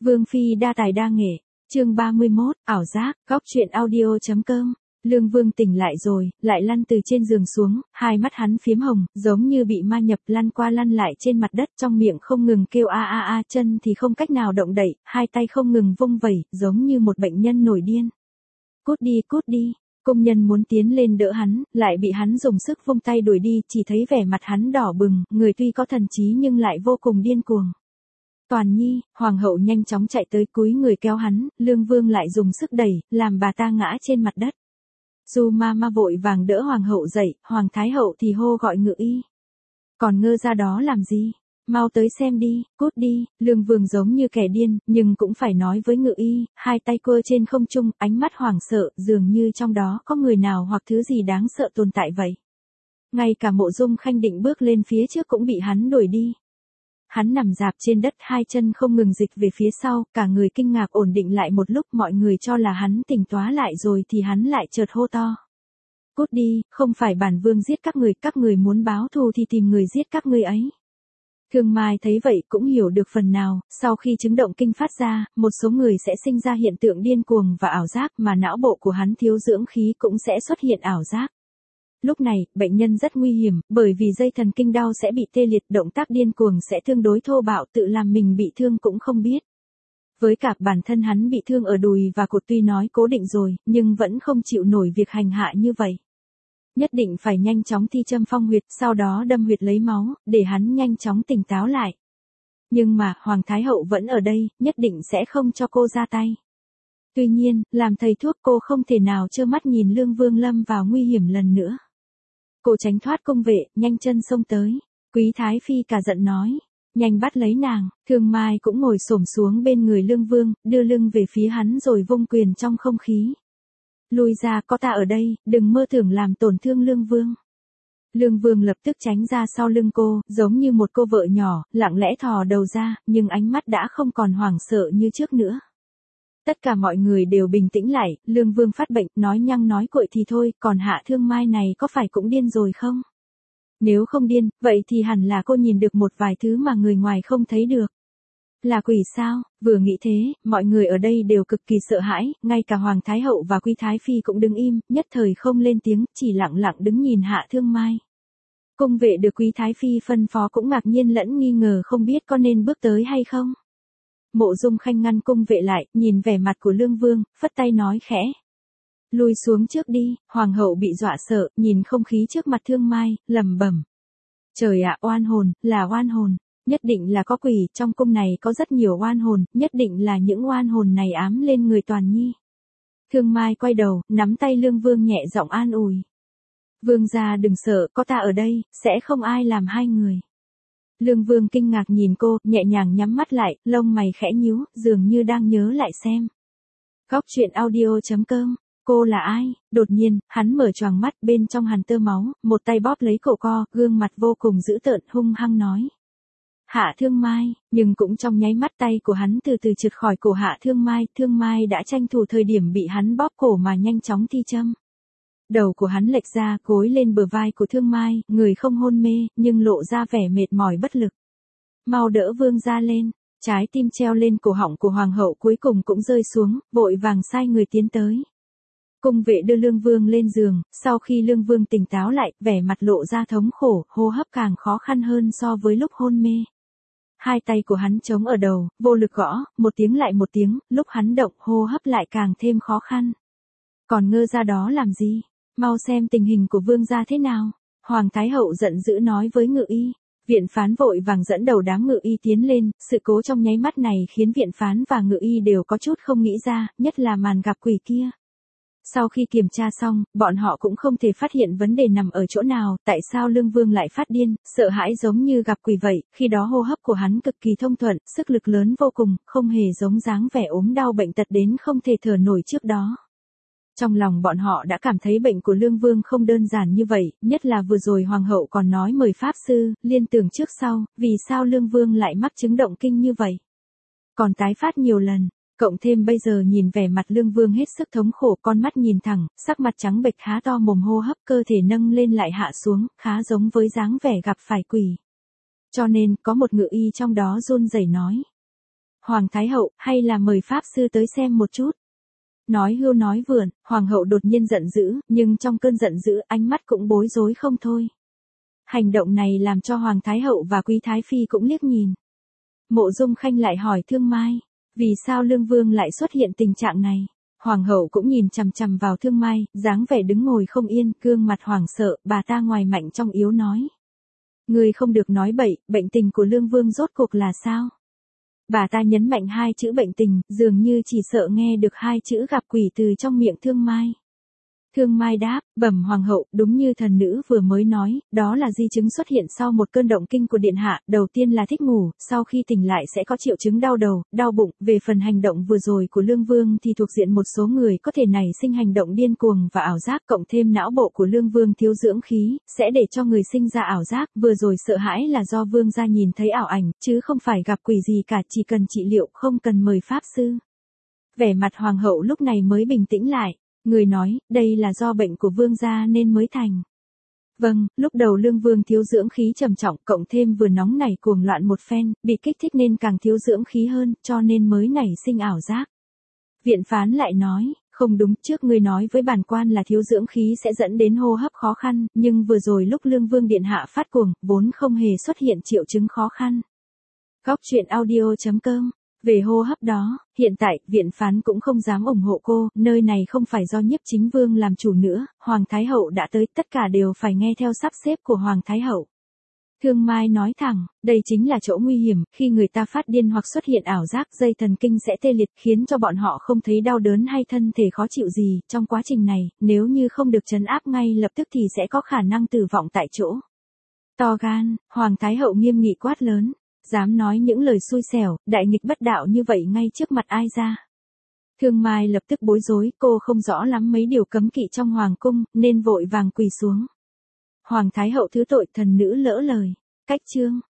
Vương phi đa tài đa nghệ, chương 31, ảo giác, góc truyện audio.com. Lương Vương tỉnh lại rồi, lại lăn từ trên giường xuống, hai mắt hắn phiếm hồng, giống như bị ma nhập, lăn qua lăn lại trên mặt đất, trong miệng không ngừng kêu a a a, chân thì không cách nào động đậy, hai tay không ngừng vung vẩy, giống như một bệnh nhân nổi điên. Cút đi, cút đi. Công nhân muốn tiến lên đỡ hắn, lại bị hắn dùng sức vung tay đuổi đi, chỉ thấy vẻ mặt hắn đỏ bừng, người tuy có thần trí nhưng lại vô cùng điên cuồng. Toàn Nhi, hoàng hậu nhanh chóng chạy tới cúi người kéo hắn, Lương Vương lại dùng sức đẩy, làm bà ta ngã trên mặt đất. Du ma ma vội vàng đỡ hoàng hậu dậy, hoàng thái hậu thì hô gọi ngự y. Còn ngơ ra đó làm gì? Mau tới xem đi, cút đi. Lương Vương giống như kẻ điên, nhưng cũng phải nói với ngự y, hai tay quơ trên không trung, ánh mắt hoảng sợ, dường như trong đó có người nào hoặc thứ gì đáng sợ tồn tại vậy. Ngay cả Mộ Dung Khanh định bước lên phía trước cũng bị hắn đuổi đi. Hắn nằm rạp trên đất, hai chân không ngừng dịch về phía sau, cả người kinh ngạc ổn định lại một lúc, mọi người cho là hắn tỉnh tóa lại rồi thì hắn lại chợt hô to. Cút đi, không phải bản vương giết các người muốn báo thù thì tìm người giết các ngươi ấy. Thương Mai thấy vậy cũng hiểu được phần nào, sau khi chứng động kinh phát ra, một số người sẽ sinh ra hiện tượng điên cuồng và ảo giác, mà não bộ của hắn thiếu dưỡng khí cũng sẽ xuất hiện ảo giác. Lúc này, bệnh nhân rất nguy hiểm, bởi vì dây thần kinh đau sẽ bị tê liệt, động tác điên cuồng sẽ tương đối thô bạo, tự làm mình bị thương cũng không biết. Với cả bản thân hắn bị thương ở đùi và cột tuy nói cố định rồi, nhưng vẫn không chịu nổi việc hành hạ như vậy. Nhất định phải nhanh chóng thi châm phong huyệt, sau đó đâm huyệt lấy máu, để hắn nhanh chóng tỉnh táo lại. Nhưng mà, Hoàng Thái Hậu vẫn ở đây, nhất định sẽ không cho cô ra tay. Tuy nhiên, làm thầy thuốc cô không thể nào trơ mắt nhìn Lương Vương lâm vào nguy hiểm lần nữa. Cô tránh thoát cung vệ, nhanh chân xông tới. Quý Thái Phi cả giận nói. Nhanh bắt lấy nàng. Thương Mai cũng ngồi xổm xuống bên người Lương Vương, đưa lưng về phía hắn rồi vung quyền trong không khí. Lui ra, có ta ở đây, đừng mơ tưởng làm tổn thương Lương Vương. Lương Vương lập tức tránh ra sau lưng cô, giống như một cô vợ nhỏ, lặng lẽ thò đầu ra, nhưng ánh mắt đã không còn hoảng sợ như trước nữa. Tất cả mọi người đều bình tĩnh lại, Lương Vương phát bệnh, nói nhăng nói cuội thì thôi, còn Hạ Thương Mai này có phải cũng điên rồi không? Nếu không điên, vậy thì hẳn là cô nhìn được một vài thứ mà người ngoài không thấy được. Là quỷ sao? Vừa nghĩ thế, mọi người ở đây đều cực kỳ sợ hãi, ngay cả Hoàng Thái Hậu và Quý Thái Phi cũng đứng im, nhất thời không lên tiếng, chỉ lặng lặng đứng nhìn Hạ Thương Mai. Cung vệ được Quý Thái Phi phân phó cũng ngạc nhiên lẫn nghi ngờ không biết có nên bước tới hay không. Mộ Dung Khanh ngăn cung vệ lại, nhìn vẻ mặt của Lương Vương, phất tay nói khẽ. Lui xuống trước đi. Hoàng hậu bị dọa sợ, nhìn không khí trước mặt Thương Mai, lẩm bẩm. Trời ạ, oan hồn, là oan hồn. Nhất định là có quỷ, trong cung này có rất nhiều oan hồn, nhất định là những oan hồn này ám lên người Toàn Nhi. Thương Mai quay đầu, nắm tay Lương Vương nhẹ giọng an ủi. Vương gia đừng sợ, có ta ở đây, sẽ không ai làm hai người. Lương Vương kinh ngạc nhìn cô, nhẹ nhàng nhắm mắt lại, lông mày khẽ nhíu, dường như đang nhớ lại xem. Góc truyện audio.com. Cô là ai? Đột nhiên, hắn mở choàng mắt, bên trong hàn tơ máu, một tay bóp lấy cổ co, gương mặt vô cùng dữ tợn, hung hăng nói. Hạ Thương Mai, nhưng cũng trong nháy mắt tay của hắn từ từ trượt khỏi cổ Hạ Thương Mai đã tranh thủ thời điểm bị hắn bóp cổ mà nhanh chóng thi châm. Đầu của hắn lệch ra, gối lên bờ vai của Thương Mai, người không hôn mê, nhưng lộ ra vẻ mệt mỏi bất lực. Mau đỡ Vương gia lên, trái tim treo lên cổ họng của Hoàng hậu cuối cùng cũng rơi xuống, vội vàng sai người tiến tới. Cung vệ đưa Lương Vương lên giường, sau khi Lương Vương tỉnh táo lại, vẻ mặt lộ ra thống khổ, hô hấp càng khó khăn hơn so với lúc hôn mê. Hai tay của hắn chống ở đầu, vô lực gõ, một tiếng lại một tiếng, lúc hắn động hô hấp lại càng thêm khó khăn. Còn ngơ ra đó làm gì? Mau xem tình hình của Vương gia thế nào. Hoàng Thái Hậu giận dữ nói với ngự y. Viện phán vội vàng dẫn đầu đám ngự y tiến lên, sự cố trong nháy mắt này khiến viện phán và ngự y đều có chút không nghĩ ra, nhất là màn gặp quỷ kia. Sau khi kiểm tra xong, bọn họ cũng không thể phát hiện vấn đề nằm ở chỗ nào, tại sao Lương Vương lại phát điên, sợ hãi giống như gặp quỷ vậy, khi đó hô hấp của hắn cực kỳ thông thuận, sức lực lớn vô cùng, không hề giống dáng vẻ ốm đau bệnh tật đến không thể thở nổi trước đó. Trong lòng bọn họ đã cảm thấy bệnh của Lương Vương không đơn giản như vậy, nhất là vừa rồi Hoàng hậu còn nói mời Pháp Sư, liên tưởng trước sau, vì sao Lương Vương lại mắc chứng động kinh như vậy. Còn tái phát nhiều lần. Cộng thêm bây giờ nhìn vẻ mặt Lương Vương hết sức thống khổ, con mắt nhìn thẳng, sắc mặt trắng bệch há to mồm, hô hấp cơ thể nâng lên lại hạ xuống, khá giống với dáng vẻ gặp phải quỷ. Cho nên, có một ngự y trong đó run rẩy nói. Hoàng Thái Hậu, hay là mời Pháp Sư tới xem một chút. Nói hưu nói vượn, Hoàng hậu đột nhiên giận dữ, nhưng trong cơn giận dữ ánh mắt cũng bối rối không thôi. Hành động này làm cho Hoàng Thái Hậu và Quý Thái Phi cũng liếc nhìn. Mộ Dung Khanh lại hỏi Thương Mai, vì sao Lương Vương lại xuất hiện tình trạng này? Hoàng hậu cũng nhìn chằm chằm vào Thương Mai, dáng vẻ đứng ngồi không yên, gương mặt hoảng sợ, bà ta ngoài mạnh trong yếu nói. Ngươi không được nói bậy, bệnh tình của Lương Vương rốt cuộc là sao? Bà ta nhấn mạnh hai chữ bệnh tình, dường như chỉ sợ nghe được hai chữ gặp quỷ từ trong miệng Thương Mai. Thương Mai đáp, bẩm hoàng hậu, đúng như thần nữ vừa mới nói, đó là di chứng xuất hiện sau một cơn động kinh của điện hạ, đầu tiên là thích ngủ, sau khi tỉnh lại sẽ có triệu chứng đau đầu, đau bụng, về phần hành động vừa rồi của Lương Vương thì thuộc diện một số người có thể nảy sinh hành động điên cuồng và ảo giác, cộng thêm não bộ của Lương Vương thiếu dưỡng khí, sẽ để cho người sinh ra ảo giác, vừa rồi sợ hãi là do Vương gia nhìn thấy ảo ảnh, chứ không phải gặp quỷ gì cả, chỉ cần trị liệu, không cần mời pháp sư. Vẻ mặt hoàng hậu lúc này mới bình tĩnh lại. Người nói, đây là do bệnh của vương gia nên mới thành. Vâng, lúc đầu Lương Vương thiếu dưỡng khí trầm trọng, cộng thêm vừa nóng nảy cuồng loạn một phen, bị kích thích nên càng thiếu dưỡng khí hơn, cho nên mới nảy sinh ảo giác. Viện phán lại nói, không đúng, trước ngươi nói với bản quan là thiếu dưỡng khí sẽ dẫn đến hô hấp khó khăn, nhưng vừa rồi lúc Lương Vương điện hạ phát cuồng, vốn không hề xuất hiện triệu chứng khó khăn. Góc truyện audio.com. Về hô hấp đó, hiện tại, viện phán cũng không dám ủng hộ cô, nơi này không phải do Nhiếp Chính Vương làm chủ nữa, Hoàng Thái Hậu đã tới, tất cả đều phải nghe theo sắp xếp của Hoàng Thái Hậu. Thương Mai nói thẳng, đây chính là chỗ nguy hiểm, khi người ta phát điên hoặc xuất hiện ảo giác, dây thần kinh sẽ tê liệt, khiến cho bọn họ không thấy đau đớn hay thân thể khó chịu gì, trong quá trình này, nếu như không được trấn áp ngay lập tức thì sẽ có khả năng tử vong tại chỗ. To gan, Hoàng Thái Hậu nghiêm nghị quát lớn. Dám nói những lời xui xẻo, đại nghịch bất đạo như vậy ngay trước mặt ai ra. Thương Mai lập tức bối rối, cô không rõ lắm mấy điều cấm kỵ trong hoàng cung, nên vội vàng quỳ xuống. Hoàng Thái Hậu thứ tội, thần nữ lỡ lời. Cách chương.